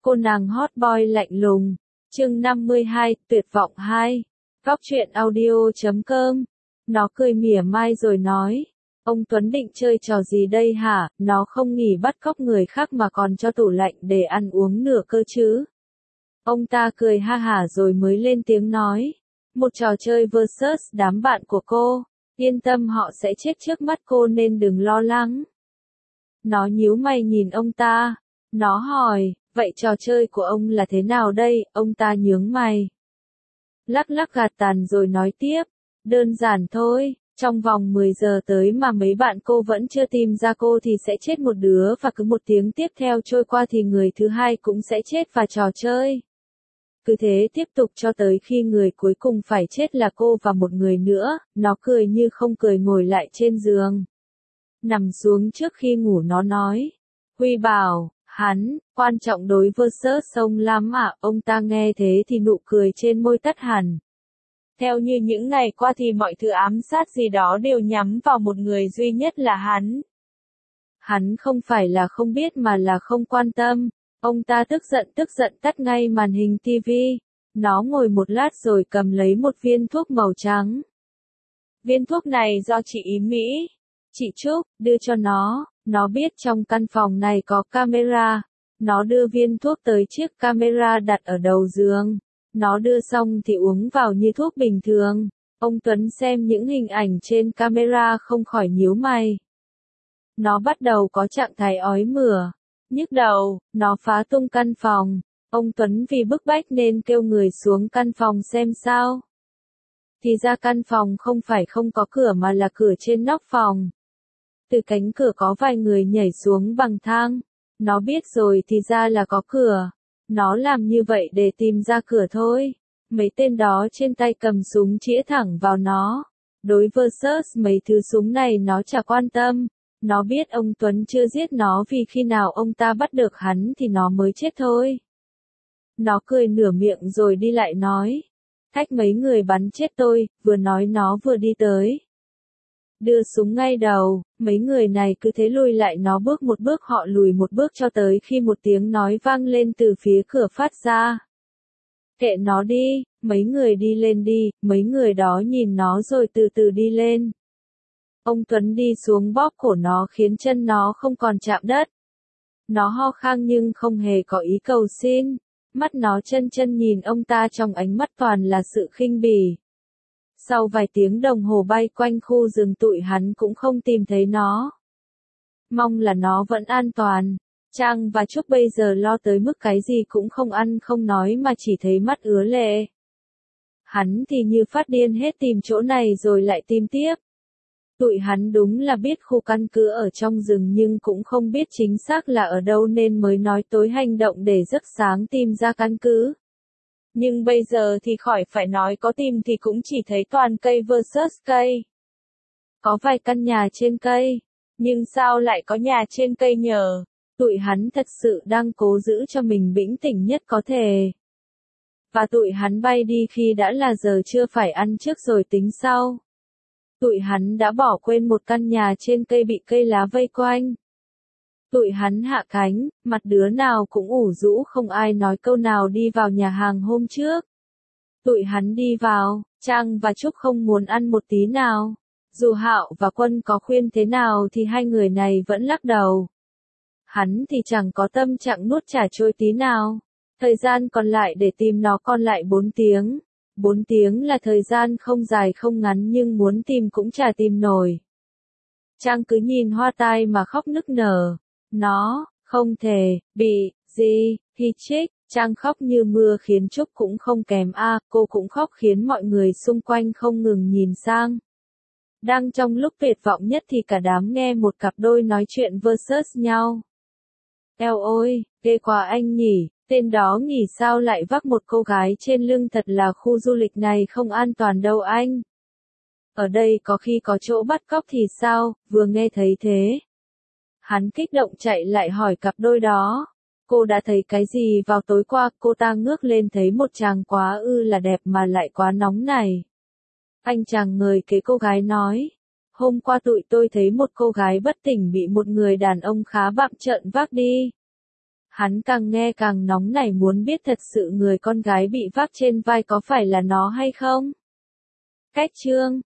Cô nàng hot boy lạnh lùng. Chương 52, tuyệt vọng 2. Góc truyện audio.com. Nó cười mỉa mai rồi nói. Ông Tuấn định chơi trò gì đây hả? Nó không nghỉ bắt cóc người khác mà còn cho tủ lạnh để ăn uống nửa cơ chứ. Ông ta cười ha hả rồi mới lên tiếng nói. Một trò chơi versus đám bạn của cô. Yên tâm, họ sẽ chết trước mắt cô nên đừng lo lắng. Nó nhíu mày nhìn ông ta. Nó hỏi, vậy trò chơi của ông là thế nào đây? Ông ta nhướng mày. Lắc lắc gạt tàn rồi nói tiếp. Đơn giản thôi, trong vòng 10 giờ tới mà mấy bạn cô vẫn chưa tìm ra cô thì sẽ chết một đứa, và cứ một tiếng tiếp theo trôi qua thì người thứ hai cũng sẽ chết và trò chơi. Cứ thế tiếp tục cho tới khi người cuối cùng phải chết là cô và một người nữa. Nó cười như không cười ngồi lại trên giường. Nằm xuống trước khi ngủ nó nói. Huy bảo, hắn, quan trọng đối versus ông lắm à? Ông ta nghe thế thì nụ cười trên môi tắt hẳn. Theo như những ngày qua thì mọi thứ ám sát gì đó đều nhắm vào một người duy nhất là hắn. Hắn không phải là không biết mà là không quan tâm. Ông ta tức giận tắt ngay màn hình tivi. Nó ngồi một lát rồi cầm lấy một viên thuốc màu trắng. Viên thuốc này do chị ý Mỹ, chị Trúc, đưa cho nó. Nó biết trong căn phòng này có camera. Nó đưa viên thuốc tới chiếc camera đặt ở đầu giường. Nó đưa xong thì uống vào như thuốc bình thường. Ông Tuấn xem những hình ảnh trên camera không khỏi nhíu mày. Nó bắt đầu có trạng thái ói mửa, nhức đầu. Nó phá tung căn phòng. Ông Tuấn vì bức bách nên kêu người xuống căn phòng xem sao. Thì ra căn phòng không phải không có cửa mà là cửa trên nóc phòng. Từ cánh cửa có vài người nhảy xuống bằng thang. Nó biết rồi, thì ra là có cửa. Nó làm như vậy để tìm ra cửa thôi. Mấy tên đó trên tay cầm súng chĩa thẳng vào nó. Đối versus mấy thứ súng này nó chả quan tâm. Nó biết ông Tuấn chưa giết nó vì khi nào ông ta bắt được hắn thì nó mới chết thôi. Nó cười nửa miệng rồi đi lại nói. Thách mấy người bắn chết tôi, vừa nói nó vừa đi tới. Đưa súng ngay đầu, mấy người này cứ thế lùi lại, nó bước một bước họ lùi một bước cho tới khi một tiếng nói vang lên từ phía cửa phát ra. Kệ nó đi, mấy người đi lên đi. Mấy người đó nhìn nó rồi từ từ đi lên. Ông Tuấn đi xuống bóp cổ nó khiến chân nó không còn chạm đất. Nó ho khan nhưng không hề có ý cầu xin. Mắt nó chân nhìn ông ta trong ánh mắt toàn là sự khinh bỉ. Sau vài tiếng đồng hồ bay quanh khu rừng tụi hắn cũng không tìm thấy nó. Mong là nó vẫn an toàn. Trang và Trúc bây giờ lo tới mức cái gì cũng không ăn không nói mà chỉ thấy mắt ứa lệ. Hắn thì như phát điên hết tìm chỗ này rồi lại tìm tiếp. Tụi hắn đúng là biết khu căn cứ ở trong rừng nhưng cũng không biết chính xác là ở đâu nên mới nói tối hành động để giấc sáng tìm ra căn cứ. Nhưng bây giờ thì khỏi phải nói, có tìm thì cũng chỉ thấy toàn cây versus cây. Có vài căn nhà trên cây. Nhưng sao lại có nhà trên cây nhờ? Tụi hắn thật sự đang cố giữ cho mình bình tĩnh nhất có thể. Và tụi hắn bay đi khi đã là giờ chưa, phải ăn trước rồi tính sau. Tụi hắn đã bỏ quên một căn nhà trên cây bị cây lá vây quanh. Tụi hắn hạ cánh, mặt đứa nào cũng ủ rũ, không ai nói câu nào đi vào nhà hàng hôm trước. Tụi hắn đi vào, Trang và Trúc không muốn ăn một tí nào. Dù Hạo và Quân có khuyên thế nào thì hai người này vẫn lắc đầu. Hắn thì chẳng có tâm trạng nuốt chả trôi tí nào. Thời gian còn lại để tìm nó còn lại 4 tiếng. 4 tiếng là thời gian không dài không ngắn nhưng muốn tìm cũng chả tìm nổi. Trang cứ nhìn hoa tai mà khóc nức nở. Nó, không thể, bị, gì, thì trích. Trang khóc như mưa khiến Trúc cũng không kém cô cũng khóc khiến mọi người xung quanh không ngừng nhìn sang. Đang trong lúc tuyệt vọng nhất thì cả đám nghe một cặp đôi nói chuyện versus nhau. Eo ôi, ghê quá anh nhỉ, tên đó nghỉ sao lại vác một cô gái trên lưng, thật là khu du lịch này không an toàn đâu anh. Ở đây có khi có chỗ bắt cóc thì sao? Vừa nghe thấy thế. Hắn kích động chạy lại hỏi cặp đôi đó. Cô đã thấy cái gì vào tối qua? Cô ta ngước lên thấy một chàng quá là đẹp mà lại quá nóng này. Anh chàng người kế cô gái nói. Hôm qua tụi tôi thấy một cô gái bất tỉnh bị một người đàn ông khá bặm trợn vác đi. Hắn càng nghe càng nóng nảy muốn biết thật sự người con gái bị vác trên vai có phải là nó hay không. Cách chương